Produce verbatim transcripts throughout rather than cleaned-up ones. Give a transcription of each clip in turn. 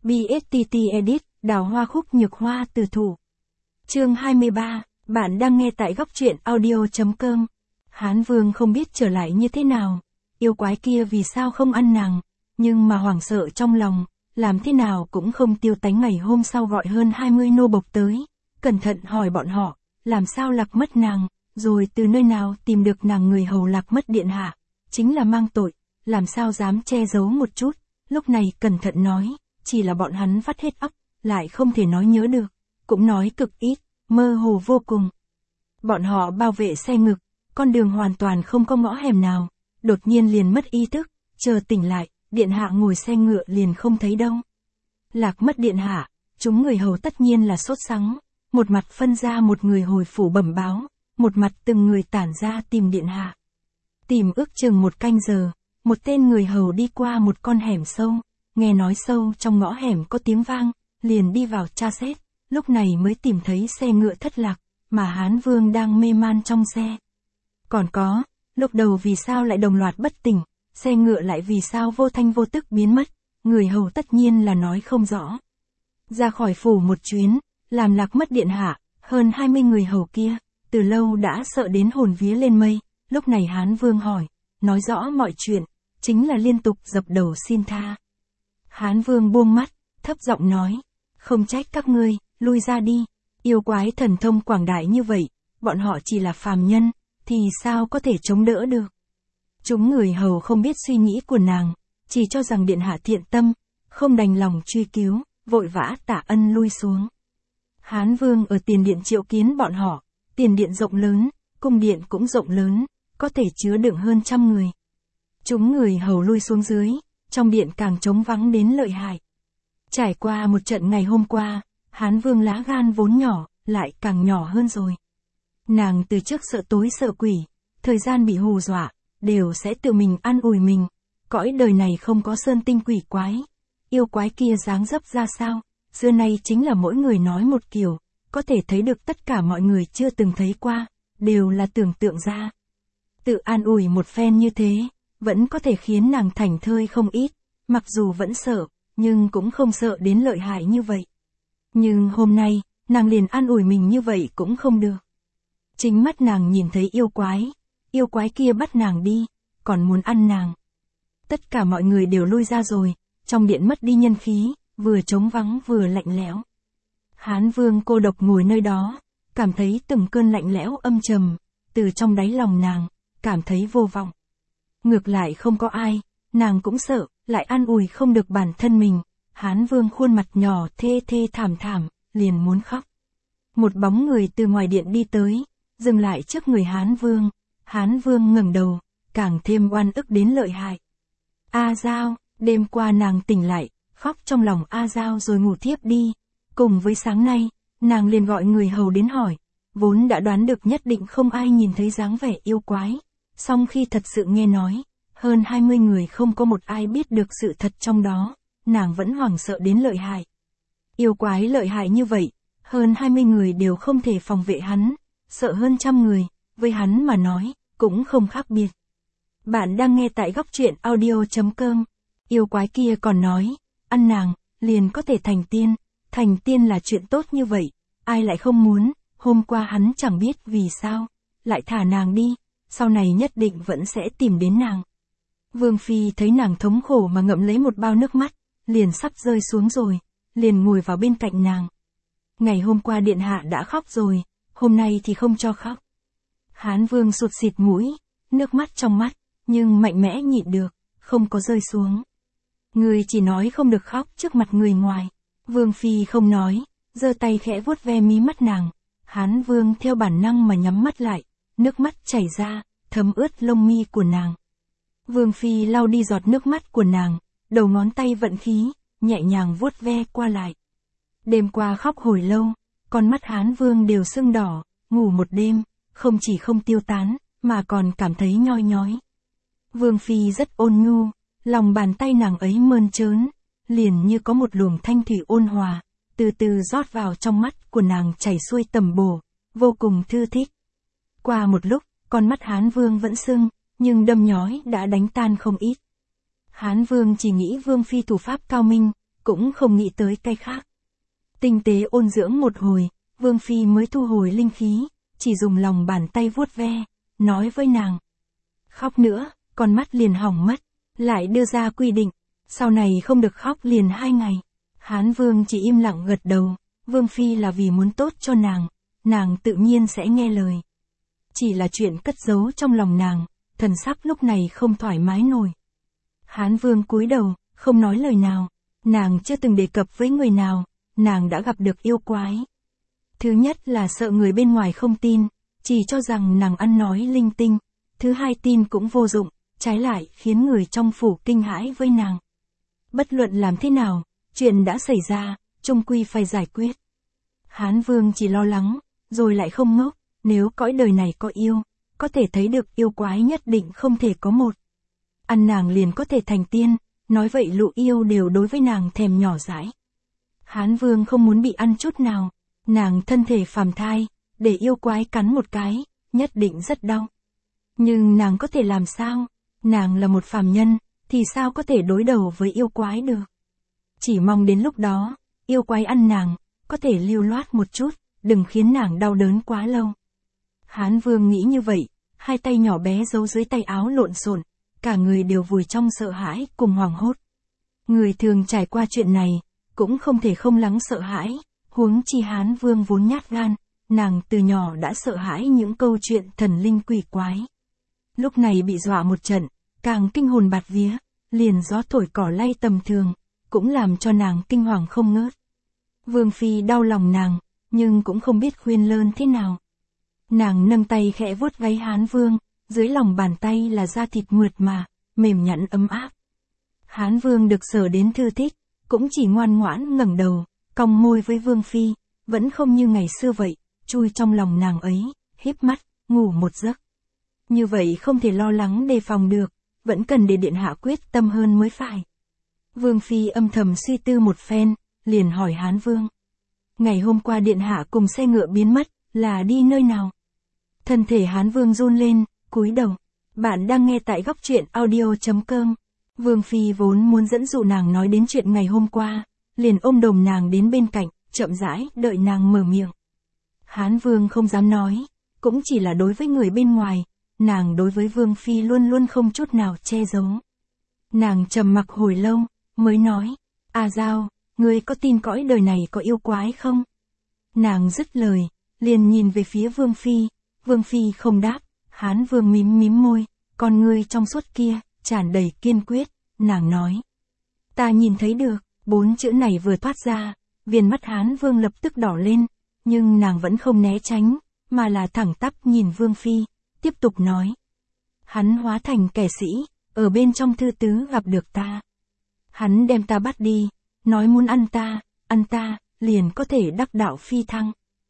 bê ét tê tê Edit, đào hoa khúc nhược hoa từ thủ. Chương hai mươi ba, bạn đang nghe tại góc truyện audio chấm com. Hán Vương không biết trở lại như thế nào, yêu quái kia vì sao không ăn nàng, nhưng mà hoảng sợ trong lòng, làm thế nào cũng không tiêu tánh. Ngày hôm sau gọi hơn hai mươi nô bộc tới, cẩn thận hỏi bọn họ, làm sao lạc mất nàng, rồi từ nơi nào tìm được nàng. Người hầu lạc mất điện hạ, chính là mang tội, làm sao dám che giấu một chút. Lúc này cẩn thận nói, chỉ là bọn hắn vắt hết óc, lại không thể nói nhớ được, cũng nói cực ít, mơ hồ vô cùng. Bọn họ bao vệ xe ngực, con đường hoàn toàn không có ngõ hẻm nào, đột nhiên liền mất ý thức, chờ tỉnh lại, điện hạ ngồi xe ngựa liền không thấy đâu. Lạc mất điện hạ, chúng người hầu tất nhiên là sốt sắng, một mặt phân ra một người hồi phủ bẩm báo, một mặt từng người tản ra tìm điện hạ. Tìm ước chừng một canh giờ, một tên người hầu đi qua một con hẻm sâu, nghe nói sâu trong ngõ hẻm có tiếng vang, liền đi vào tra xét, lúc này mới tìm thấy xe ngựa thất lạc, mà Hán Vương đang mê man trong xe. Còn có, lúc đầu vì sao lại đồng loạt bất tỉnh, xe ngựa lại vì sao vô thanh vô tức biến mất, người hầu tất nhiên là nói không rõ. Ra khỏi phủ một chuyến, làm lạc mất điện hạ, hơn hai mươi người hầu kia, từ lâu đã sợ đến hồn vía lên mây, lúc này Hán Vương hỏi, nói rõ mọi chuyện, chính là liên tục dập đầu xin tha. Hán Vương buông mắt, thấp giọng nói, không trách các ngươi, lui ra đi, yêu quái thần thông quảng đại như vậy, bọn họ chỉ là phàm nhân, thì sao có thể chống đỡ được. Chúng người hầu không biết suy nghĩ của nàng, chỉ cho rằng điện hạ thiện tâm, không đành lòng truy cứu, vội vã tạ ân lui xuống. Hán Vương ở tiền điện triệu kiến bọn họ, tiền điện rộng lớn, cung điện cũng rộng lớn, có thể chứa đựng hơn trăm người. Chúng người hầu lui xuống dưới, trong điện càng trống vắng đến lợi hại. Trải qua một trận ngày hôm qua, Hán Vương lá gan vốn nhỏ, lại càng nhỏ hơn rồi. Nàng từ trước sợ tối sợ quỷ, thời gian bị hù dọa, đều sẽ tự mình an ủi mình. Cõi đời này không có sơn tinh quỷ quái, yêu quái kia dáng dấp ra sao, xưa nay chính là mỗi người nói một kiểu, có thể thấy được tất cả mọi người chưa từng thấy qua, đều là tưởng tượng ra. Tự an ủi một phen như thế, vẫn có thể khiến nàng thảnh thơi không ít, mặc dù vẫn sợ, nhưng cũng không sợ đến lợi hại như vậy. Nhưng hôm nay, nàng liền an ủi mình như vậy cũng không được. Chính mắt nàng nhìn thấy yêu quái, yêu quái kia bắt nàng đi, còn muốn ăn nàng. Tất cả mọi người đều lui ra rồi, trong điện mất đi nhân khí, vừa trống vắng vừa lạnh lẽo. Hán Vương cô độc ngồi nơi đó, cảm thấy từng cơn lạnh lẽo âm trầm, từ trong đáy lòng nàng, cảm thấy vô vọng. Ngược lại không có ai, nàng cũng sợ, lại an ủi không được bản thân mình. Hán Vương khuôn mặt nhỏ thê thê thảm thảm, liền muốn khóc. Một bóng người từ ngoài điện đi tới, dừng lại trước người Hán Vương. Hán Vương ngẩng đầu, càng thêm oan ức đến lợi hại. A Giao, đêm qua nàng tỉnh lại, khóc trong lòng A Giao rồi ngủ thiếp đi. Cùng với sáng nay, nàng liền gọi người hầu đến hỏi, vốn đã đoán được nhất định không ai nhìn thấy dáng vẻ yêu quái. Song khi thật sự nghe nói, hơn hai mươi người không có một ai biết được sự thật trong đó, nàng vẫn hoảng sợ đến lợi hại. Yêu quái lợi hại như vậy, hơn hai mươi người đều không thể phòng vệ hắn, sợ hơn trăm người, với hắn mà nói, cũng không khác biệt. Bạn đang nghe tại góc truyện audio chấm com. Yêu quái kia còn nói, ăn nàng, liền có thể thành tiên, thành tiên là chuyện tốt như vậy, ai lại không muốn, hôm qua hắn chẳng biết vì sao, lại thả nàng đi, sau này nhất định vẫn sẽ tìm đến nàng. Vương Phi thấy nàng thống khổ mà ngậm lấy một bao nước mắt, liền sắp rơi xuống rồi, liền ngồi vào bên cạnh nàng. Ngày hôm qua điện hạ đã khóc rồi, hôm nay thì không cho khóc. Hán Vương sụt xịt mũi, nước mắt trong mắt, nhưng mạnh mẽ nhịn được, không có rơi xuống. Người chỉ nói không được khóc trước mặt người ngoài. Vương Phi không nói, giơ tay khẽ vuốt ve mí mắt nàng. Hán Vương theo bản năng mà nhắm mắt lại, nước mắt chảy ra, thấm ướt lông mi của nàng. Vương Phi lau đi giọt nước mắt của nàng, đầu ngón tay vận khí, nhẹ nhàng vuốt ve qua lại. Đêm qua khóc hồi lâu, con mắt Hán Vương đều sưng đỏ, ngủ một đêm, không chỉ không tiêu tán, mà còn cảm thấy nhoi nhói. Vương Phi rất ôn nhu, lòng bàn tay nàng ấy mơn trớn, liền như có một luồng thanh thủy ôn hòa, từ từ rót vào trong mắt của nàng chảy xuôi tầm bổ, vô cùng thư thích. Qua một lúc, con mắt Hán Vương vẫn sưng, nhưng đâm nhói đã đánh tan không ít. Hán Vương chỉ nghĩ Vương Phi thủ pháp cao minh, cũng không nghĩ tới cái khác. Tinh tế ôn dưỡng một hồi, Vương Phi mới thu hồi linh khí, chỉ dùng lòng bàn tay vuốt ve, nói với nàng. Khóc nữa, con mắt liền hỏng mất, lại đưa ra quy định, sau này không được khóc liền hai ngày. Hán Vương chỉ im lặng gật đầu, Vương Phi là vì muốn tốt cho nàng, nàng tự nhiên sẽ nghe lời. Chỉ là chuyện cất giấu trong lòng nàng, thần sắc lúc này không thoải mái nổi. Hán Vương cúi đầu, không nói lời nào, nàng chưa từng đề cập với người nào, nàng đã gặp được yêu quái. Thứ nhất là sợ người bên ngoài không tin, chỉ cho rằng nàng ăn nói linh tinh, thứ hai tin cũng vô dụng, trái lại khiến người trong phủ kinh hãi với nàng. Bất luận làm thế nào, chuyện đã xảy ra, chung quy phải giải quyết. Hán Vương chỉ lo lắng, rồi lại không ngốc, nếu cõi đời này có yêu, có thể thấy được yêu quái nhất định không thể có một. Ăn nàng liền có thể thành tiên, nói vậy lũ yêu đều đối với nàng thèm nhỏ dãi. Hán Vương không muốn bị ăn chút nào, nàng thân thể phàm thai, để yêu quái cắn một cái, nhất định rất đau. Nhưng nàng có thể làm sao? Nàng là một phàm nhân, thì sao có thể đối đầu với yêu quái được? Chỉ mong đến lúc đó, yêu quái ăn nàng, có thể lưu loát một chút, đừng khiến nàng đau đớn quá lâu. Hán Vương nghĩ như vậy, hai tay nhỏ bé giấu dưới tay áo lộn xộn, cả người đều vùi trong sợ hãi cùng hoảng hốt. Người thường trải qua chuyện này, cũng không thể không lắng sợ hãi, huống chi Hán Vương vốn nhát gan, nàng từ nhỏ đã sợ hãi những câu chuyện thần linh quỷ quái. Lúc này bị dọa một trận, càng kinh hồn bạt vía, liền gió thổi cỏ lay tầm thường, cũng làm cho nàng kinh hoàng không ngớt. Vương Phi đau lòng nàng, nhưng cũng không biết khuyên lơn thế nào. Nàng nâng tay khẽ vuốt gáy Hán Vương, dưới lòng bàn tay là da thịt mượt mà, mềm nhẵn ấm áp. Hán Vương được sờ đến thư thích, cũng chỉ ngoan ngoãn ngẩng đầu, cong môi với Vương Phi, vẫn không như ngày xưa vậy, chui trong lòng nàng ấy, híp mắt, ngủ một giấc. Như vậy không thể lo lắng đề phòng được, vẫn cần để điện hạ quyết tâm hơn mới phải. Vương Phi âm thầm suy tư một phen, liền hỏi Hán Vương. Ngày hôm qua điện hạ cùng xe ngựa biến mất, là đi nơi nào? Thân thể Hán Vương run lên, cúi đầu. Bạn đang nghe tại góc truyện audio chấm com. Vương Phi vốn muốn dẫn dụ nàng nói đến chuyện ngày hôm qua, liền ôm đồm nàng đến bên cạnh, chậm rãi đợi nàng mở miệng. Hán Vương không dám nói, cũng chỉ là đối với người bên ngoài, nàng đối với Vương Phi luôn luôn không chút nào che giấu. Nàng trầm mặc hồi lâu, mới nói, A Giao, ngươi có tin cõi đời này có yêu quái không? Nàng dứt lời, liền nhìn về phía Vương Phi, Vương Phi không đáp, Hán Vương mím mím môi, con ngươi trong suốt kia, tràn đầy kiên quyết, nàng nói. Ta nhìn thấy được, bốn chữ này vừa thoát ra, viền mắt Hán Vương lập tức đỏ lên, nhưng nàng vẫn không né tránh, mà là thẳng tắp nhìn Vương Phi, tiếp tục nói. Hắn hóa thành kẻ sĩ, ở bên trong thư tứ gặp được ta. Hắn đem ta bắt đi, nói muốn ăn ta, ăn ta, liền có thể đắc đạo phi thăng.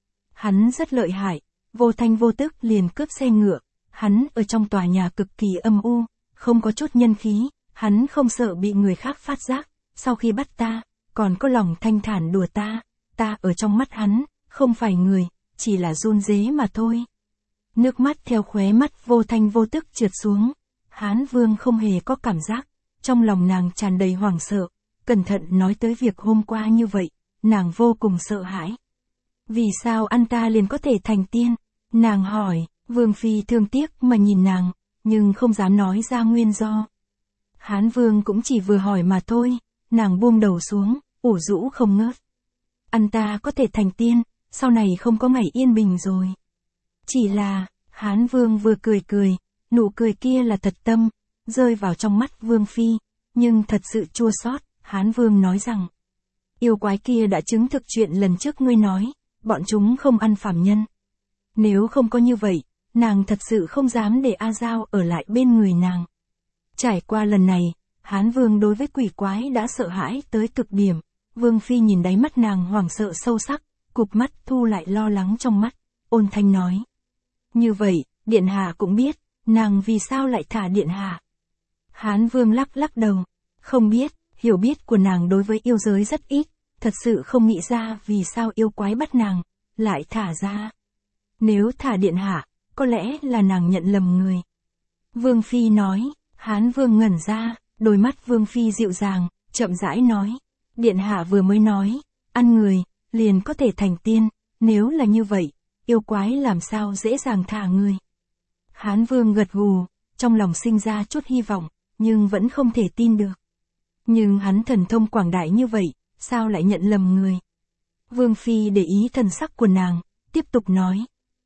Hắn rất lợi hại, vô thanh vô tức liền cướp xe ngựa, hắn ở trong tòa nhà cực kỳ âm u, không có chút nhân khí, hắn không sợ bị người khác phát giác, sau khi bắt ta, còn có lòng thanh thản đùa ta, ta ở trong mắt hắn, không phải người, chỉ là run rế mà thôi. Nước mắt theo khóe mắt vô thanh vô tức trượt xuống, Hán Vương không hề có cảm giác, trong lòng nàng tràn đầy hoảng sợ, cẩn thận nói tới việc hôm qua như vậy, nàng vô cùng sợ hãi. Vì sao ăn ta liền có thể thành tiên? Nàng hỏi, Vương Phi thương tiếc mà nhìn nàng, nhưng không dám nói ra nguyên do. Hán Vương cũng chỉ vừa hỏi mà thôi, nàng buông đầu xuống, ủ rũ không ngớt. Ăn ta có thể thành tiên, sau này không có ngày yên bình rồi. Chỉ là, Hán Vương vừa cười cười, nụ cười kia là thật tâm, rơi vào trong mắt Vương Phi, nhưng thật sự chua xót. Hán Vương nói rằng, yêu quái kia đã chứng thực chuyện lần trước ngươi nói, bọn chúng không ăn phàm nhân. Nếu không có như vậy, nàng thật sự không dám để A Giao ở lại bên người nàng. Trải qua lần này, Hán Vương đối với quỷ quái đã sợ hãi tới cực điểm, Vương Phi nhìn đáy mắt nàng hoảng sợ sâu sắc, cụp mắt thu lại lo lắng trong mắt, ôn thanh nói. Như vậy, Điện Hạ cũng biết, nàng vì sao lại thả Điện Hạ. Hán Vương lắc lắc đầu, không biết, hiểu biết của nàng đối với yêu giới rất ít, thật sự không nghĩ ra vì sao yêu quái bắt nàng, lại thả ra. Nếu thả Điện Hạ, có lẽ là nàng nhận lầm người. Vương Phi nói, Hán Vương ngẩn ra, đôi mắt Vương Phi dịu dàng, chậm rãi nói, Điện hạ vừa mới nói, ăn người, liền có thể thành tiên, nếu là như vậy, yêu quái làm sao dễ dàng thả người. Hán Vương gật gù, trong lòng sinh ra chút hy vọng, nhưng vẫn không thể tin được. Nhưng hắn thần thông quảng đại như vậy, sao lại nhận lầm người? Vương Phi để ý thần sắc của nàng, tiếp tục nói.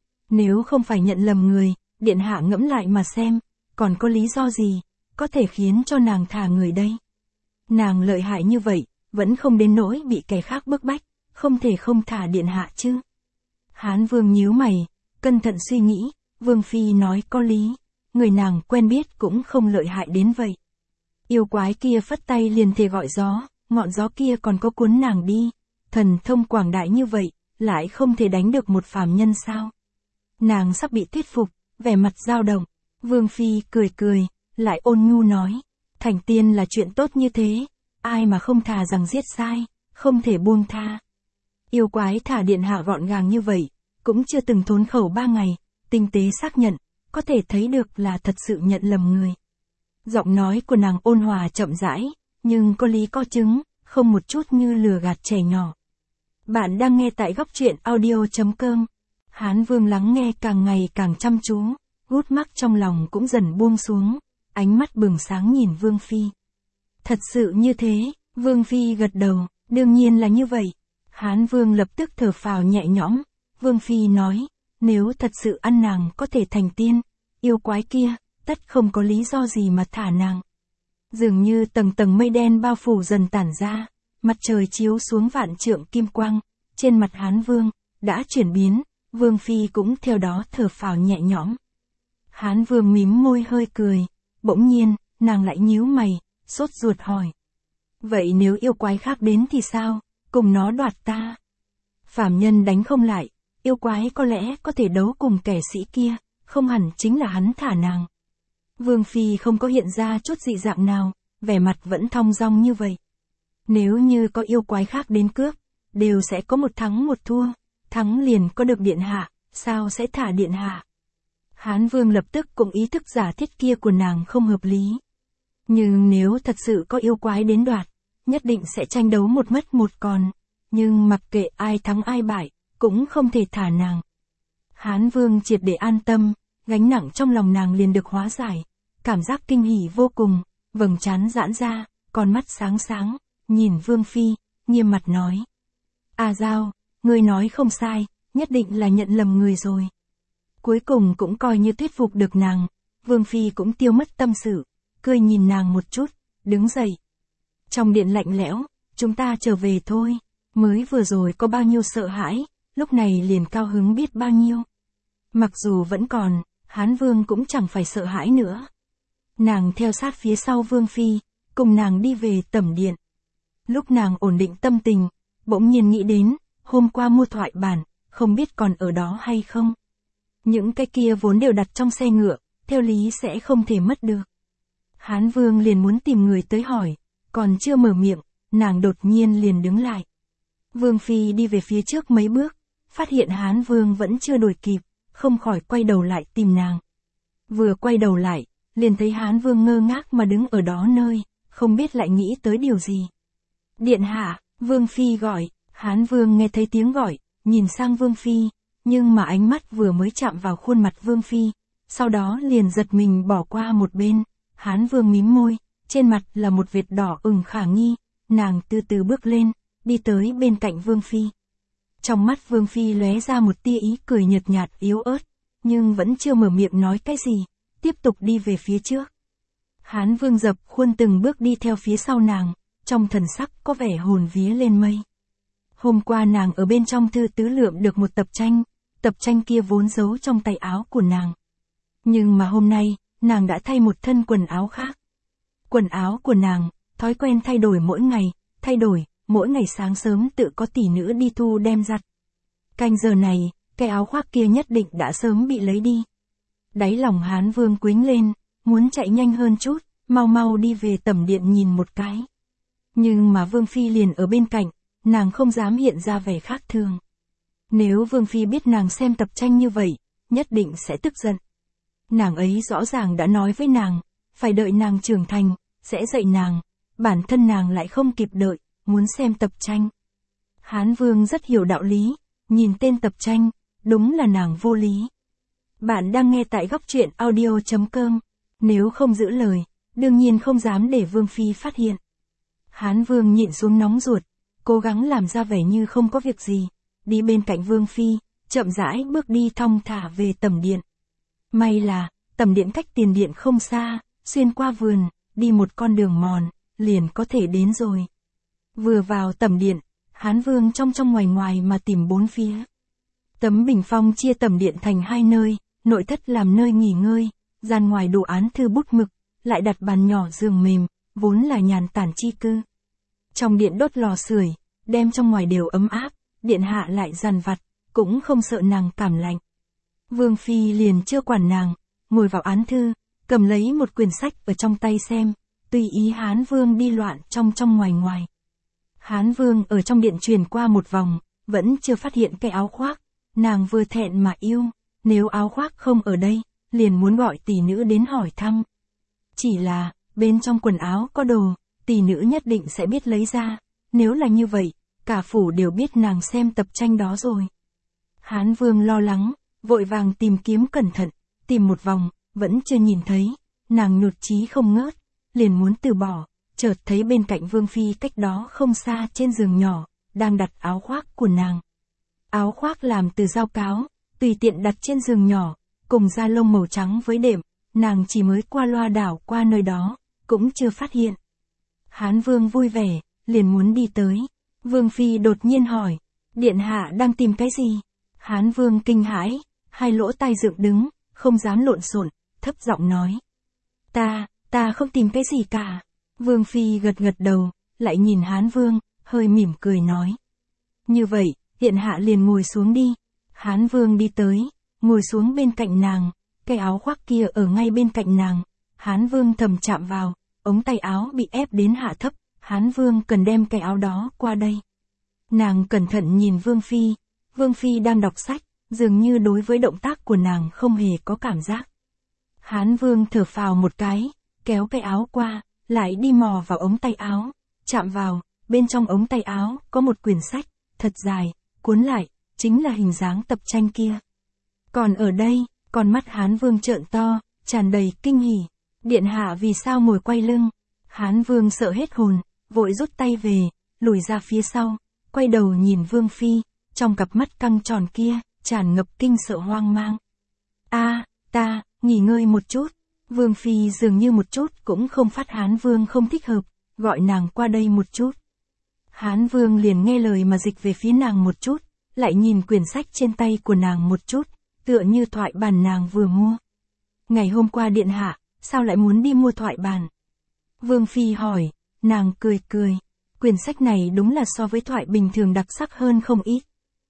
Nếu không phải nhận lầm người, điện hạ ngẫm lại mà xem, còn có lý do gì, có thể khiến cho nàng thả người đây? Nàng lợi hại như vậy, vẫn không đến nỗi bị kẻ khác bức bách, không thể không thả điện hạ chứ. Hán Vương nhíu mày, cẩn thận suy nghĩ, Vương Phi nói có lý, người nàng quen biết cũng không lợi hại đến vậy. Yêu quái kia phất tay liền thề gọi gió, ngọn gió kia còn có cuốn nàng đi, thần thông quảng đại như vậy, lại không thể đánh được một phàm nhân sao? Nàng sắp bị thuyết phục, vẻ mặt dao động, Vương Phi cười cười, lại ôn nhu nói, thành tiên là chuyện tốt như thế, ai mà không thà rằng giết sai, không thể buông tha. Yêu quái thả điện hạ gọn gàng như vậy, cũng chưa từng thốn khẩu ba ngày, tinh tế xác nhận, có thể thấy được là thật sự nhận lầm người. Giọng nói của nàng ôn hòa chậm rãi, nhưng có lý có chứng, không một chút như lừa gạt trẻ nhỏ. Bạn đang nghe tại góc truyện audio chấm com. Hán Vương lắng nghe càng ngày càng chăm chú, gút mắc trong lòng cũng dần buông xuống, ánh mắt bừng sáng nhìn Vương Phi. Thật sự như thế, Vương Phi gật đầu, đương nhiên là như vậy. Hán Vương lập tức thở phào nhẹ nhõm, Vương Phi nói, nếu thật sự ăn nàng có thể thành tiên, yêu quái kia, tất không có lý do gì mà thả nàng. Dường như tầng tầng mây đen bao phủ dần tản ra, mặt trời chiếu xuống vạn trượng kim quang, trên mặt Hán Vương, đã chuyển biến, Vương Phi cũng theo đó thở phào nhẹ nhõm. Hán Vương mím môi hơi cười, bỗng nhiên, nàng lại nhíu mày, sốt ruột hỏi. Vậy nếu yêu quái khác đến thì sao, cùng nó đoạt ta? Phàm nhân đánh không lại, yêu quái có lẽ có thể đấu cùng kẻ sĩ kia, không hẳn chính là hắn thả nàng. Vương Phi không có hiện ra chút dị dạng nào, vẻ mặt vẫn thong dong như vậy. Nếu như có yêu quái khác đến cướp, đều sẽ có một thắng một thua, thắng liền có được điện hạ, sao sẽ thả điện hạ? Hán Vương lập tức cũng ý thức giả thiết kia của nàng không hợp lý. Nhưng nếu thật sự có yêu quái đến đoạt, nhất định sẽ tranh đấu một mất một còn, nhưng mặc kệ ai thắng ai bại, cũng không thể thả nàng. Hán Vương triệt để an tâm, gánh nặng trong lòng nàng liền được hóa giải, cảm giác kinh hỉ vô cùng, vầng trán giãn ra, con mắt sáng sáng, nhìn Vương Phi, nghiêm mặt nói. À Giao, ngươi nói không sai, nhất định là nhận lầm người rồi. Cuối cùng cũng coi như thuyết phục được nàng, Vương Phi cũng tiêu mất tâm sự, cười nhìn nàng một chút, đứng dậy. Trong điện lạnh lẽo, chúng ta trở về thôi, mới vừa rồi có bao nhiêu sợ hãi, lúc này liền cao hứng biết bao nhiêu. Mặc dù vẫn còn, Hán Vương cũng chẳng phải sợ hãi nữa. Nàng theo sát phía sau Vương Phi, cùng nàng đi về tẩm điện. Lúc nàng ổn định tâm tình, bỗng nhiên nghĩ đến, hôm qua mua thoại bản, không biết còn ở đó hay không. Những cái kia vốn đều đặt trong xe ngựa, theo lý sẽ không thể mất được. Hán Vương liền muốn tìm người tới hỏi, còn chưa mở miệng, nàng đột nhiên liền đứng lại. Vương Phi đi về phía trước mấy bước, phát hiện Hán Vương vẫn chưa đuổi kịp, không khỏi quay đầu lại tìm nàng. Vừa quay đầu lại, liền thấy Hán Vương ngơ ngác mà đứng ở đó nơi, không biết lại nghĩ tới điều gì. Điện hạ, Vương Phi gọi, Hán Vương nghe thấy tiếng gọi, nhìn sang Vương Phi, nhưng mà ánh mắt vừa mới chạm vào khuôn mặt Vương Phi, sau đó liền giật mình bỏ qua một bên, Hán Vương mím môi, trên mặt là một vệt đỏ ửng khả nghi, nàng từ từ bước lên, đi tới bên cạnh Vương Phi. Trong mắt Vương Phi lóe ra một tia ý cười nhợt nhạt yếu ớt, nhưng vẫn chưa mở miệng nói cái gì, tiếp tục đi về phía trước. Hán Vương dập khuôn từng bước đi theo phía sau nàng, trong thần sắc có vẻ hồn vía lên mây. Hôm qua nàng ở bên trong thư tứ lượm được một tập tranh, tập tranh kia vốn giấu trong tay áo của nàng. Nhưng mà hôm nay, nàng đã thay một thân quần áo khác. Quần áo của nàng, thói quen thay đổi mỗi ngày, thay đổi, mỗi ngày sáng sớm tự có tỷ nữ đi thu đem giặt. Canh giờ này, cái áo khoác kia nhất định đã sớm bị lấy đi. Đáy lòng Hán Vương quính lên, muốn chạy nhanh hơn chút, mau mau đi về tẩm điện nhìn một cái. Nhưng mà Vương Phi liền ở bên cạnh, nàng không dám hiện ra vẻ khác thường. Nếu Vương Phi biết nàng xem tập tranh như vậy, nhất định sẽ tức giận. Nàng ấy rõ ràng đã nói với nàng, phải đợi nàng trưởng thành, sẽ dạy nàng, bản thân nàng lại không kịp đợi, muốn xem tập tranh. Hán Vương rất hiểu đạo lý, nhìn tên tập tranh, đúng là nàng vô lý. Bạn đang nghe tại góc truyện audio chấm com, nếu không giữ lời, đương nhiên không dám để Vương Phi phát hiện. Hán Vương nhịn xuống nóng ruột, cố gắng làm ra vẻ như không có việc gì, đi bên cạnh Vương Phi, chậm rãi bước đi thong thả về tẩm điện. May là, tẩm điện cách tiền điện không xa, xuyên qua vườn, đi một con đường mòn, liền có thể đến rồi. Vừa vào tẩm điện, Hán Vương trong trong ngoài ngoài mà tìm bốn phía. Tấm bình phong chia tẩm điện thành hai nơi, nội thất làm nơi nghỉ ngơi, gian ngoài đồ án thư bút mực, lại đặt bàn nhỏ giường mềm, vốn là nhàn tản chi cư. Trong điện đốt lò sưởi, đem trong ngoài đều ấm áp, điện hạ lại dằn vặt, cũng không sợ nàng cảm lạnh. Vương Phi liền chưa quản nàng, ngồi vào án thư, cầm lấy một quyển sách ở trong tay xem, tùy ý Hán Vương đi loạn trong trong ngoài ngoài. Hán Vương ở trong điện truyền qua một vòng, vẫn chưa phát hiện cái áo khoác, nàng vừa thẹn mà yêu, nếu áo khoác không ở đây, liền muốn gọi tỷ nữ đến hỏi thăm. Chỉ là, bên trong quần áo có đồ, tỷ nữ nhất định sẽ biết lấy ra, nếu là như vậy, cả phủ đều biết nàng xem tập tranh đó rồi. Hán Vương lo lắng, vội vàng tìm kiếm cẩn thận, tìm một vòng, vẫn chưa nhìn thấy, nàng nhụt chí không ngớt, liền muốn từ bỏ, chợt thấy bên cạnh Vương Phi cách đó không xa trên giường nhỏ, đang đặt áo khoác của nàng. Áo khoác làm từ dao cáo, tùy tiện đặt trên giường nhỏ, cùng da lông màu trắng với đệm, nàng chỉ mới qua loa đảo qua nơi đó, cũng chưa phát hiện. Hán Vương vui vẻ, liền muốn đi tới. Vương Phi đột nhiên hỏi, điện hạ đang tìm cái gì? Hán Vương kinh hãi, hai lỗ tai dựng đứng, không dám lộn xộn, thấp giọng nói. Ta, ta không tìm cái gì cả. Vương Phi gật gật đầu, lại nhìn Hán Vương, hơi mỉm cười nói. Như vậy, điện hạ liền ngồi xuống đi. Hán Vương đi tới, ngồi xuống bên cạnh nàng, cái áo khoác kia ở ngay bên cạnh nàng. Hán Vương thầm chạm vào, ống tay áo bị ép đến hạ thấp, Hán Vương cần đem cái áo đó qua đây. Nàng cẩn thận nhìn Vương Phi, Vương Phi đang đọc sách, dường như đối với động tác của nàng không hề có cảm giác. Hán Vương thở phào một cái, kéo cái áo qua, lại đi mò vào ống tay áo, chạm vào, bên trong ống tay áo có một quyển sách, thật dài, cuốn lại, chính là hình dáng tập tranh kia. Còn ở đây, con mắt Hán Vương trợn to, tràn đầy kinh hỉ. Điện hạ vì sao ngồi quay lưng? Hán Vương sợ hết hồn, vội rút tay về, lùi ra phía sau, quay đầu nhìn Vương Phi, trong cặp mắt căng tròn kia, tràn ngập kinh sợ hoang mang. A, ta, nghỉ ngơi một chút. Vương Phi dường như một chút cũng không phát Hán Vương không thích hợp, gọi nàng qua đây một chút. Hán Vương liền nghe lời mà dịch về phía nàng một chút, lại nhìn quyển sách trên tay của nàng một chút, tựa như thoại bản nàng vừa mua. Ngày hôm qua điện hạ, sao lại muốn đi mua thoại bản? Vương Phi hỏi, nàng cười cười, quyển sách này đúng là so với thoại bình thường đặc sắc hơn không ít.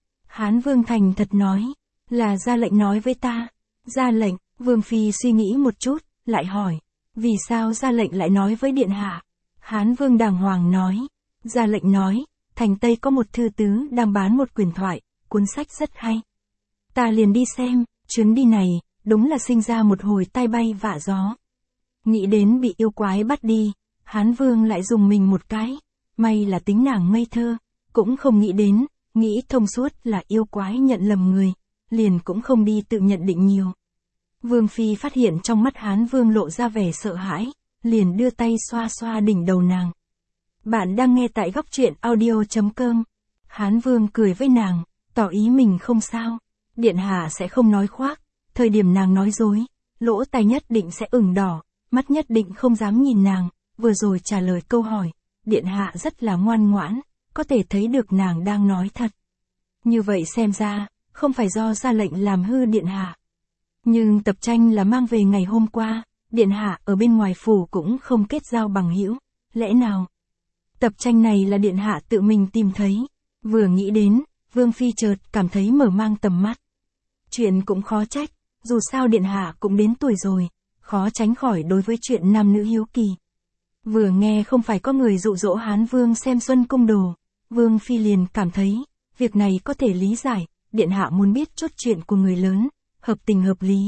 Hán Vương thành thật nói, là ra lệnh nói với ta. Ra lệnh, Vương Phi suy nghĩ một chút, lại hỏi, vì sao ra lệnh lại nói với điện hạ? Hán Vương đàng hoàng nói, ra lệnh nói, thành Tây có một thư tứ đang bán một quyển thoại, cuốn sách rất hay. Ta liền đi xem, chuyến đi này, đúng là sinh ra một hồi tai bay vạ gió. Nghĩ đến bị yêu quái bắt đi, Hán Vương lại dùng mình một cái, may là tính nàng ngây thơ, cũng không nghĩ đến, nghĩ thông suốt là yêu quái nhận lầm người, liền cũng không đi tự nhận định nhiều. Vương Phi phát hiện trong mắt Hán Vương lộ ra vẻ sợ hãi, liền đưa tay xoa xoa đỉnh đầu nàng. Bạn đang nghe tại góc truyện audio chấm com. Hán Vương cười với nàng, tỏ ý mình không sao, điện hạ sẽ không nói khoác, thời điểm nàng nói dối, lỗ tai nhất định sẽ ửng đỏ, mắt nhất định không dám nhìn nàng, vừa rồi trả lời câu hỏi, điện hạ rất là ngoan ngoãn, có thể thấy được nàng đang nói thật. Như vậy xem ra, không phải do ra lệnh làm hư điện hạ. Nhưng tập tranh là mang về ngày hôm qua, điện hạ ở bên ngoài phủ cũng không kết giao bằng hữu, lẽ nào? Tập tranh này là điện hạ tự mình tìm thấy, vừa nghĩ đến, Vương Phi chợt cảm thấy mở mang tầm mắt. Chuyện cũng khó trách, dù sao điện hạ cũng đến tuổi rồi, khó tránh khỏi đối với chuyện nam nữ hiếu kỳ. Vừa nghe không phải có người dụ dỗ Hán Vương xem Xuân Cung Đồ, Vương Phi liền cảm thấy, việc này có thể lý giải, điện hạ muốn biết chút chuyện của người lớn, hợp tình hợp lý.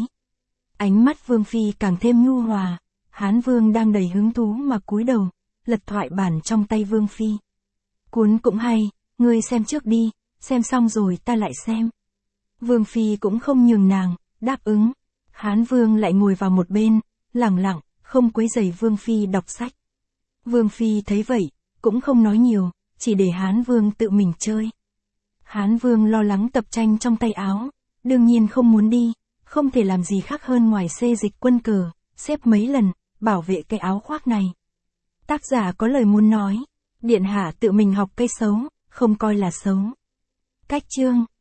Ánh mắt Vương Phi càng thêm nhu hòa, Hán Vương đang đầy hứng thú mà cúi đầu, lật thoại bản trong tay Vương Phi. Cuốn cũng hay, ngươi xem trước đi, xem xong rồi ta lại xem. Vương Phi cũng không nhường nàng, đáp ứng. Hán Vương lại ngồi vào một bên, lẳng lặng, không quấy rầy Vương Phi đọc sách. Vương Phi thấy vậy, cũng không nói nhiều, chỉ để Hán Vương tự mình chơi. Hán Vương lo lắng tập tranh trong tay áo, đương nhiên không muốn đi, không thể làm gì khác hơn ngoài xê dịch quân cờ, xếp mấy lần, bảo vệ cái áo khoác này. Tác giả có lời muốn nói, điện hạ tự mình học cây xấu, không coi là xấu. Cách chương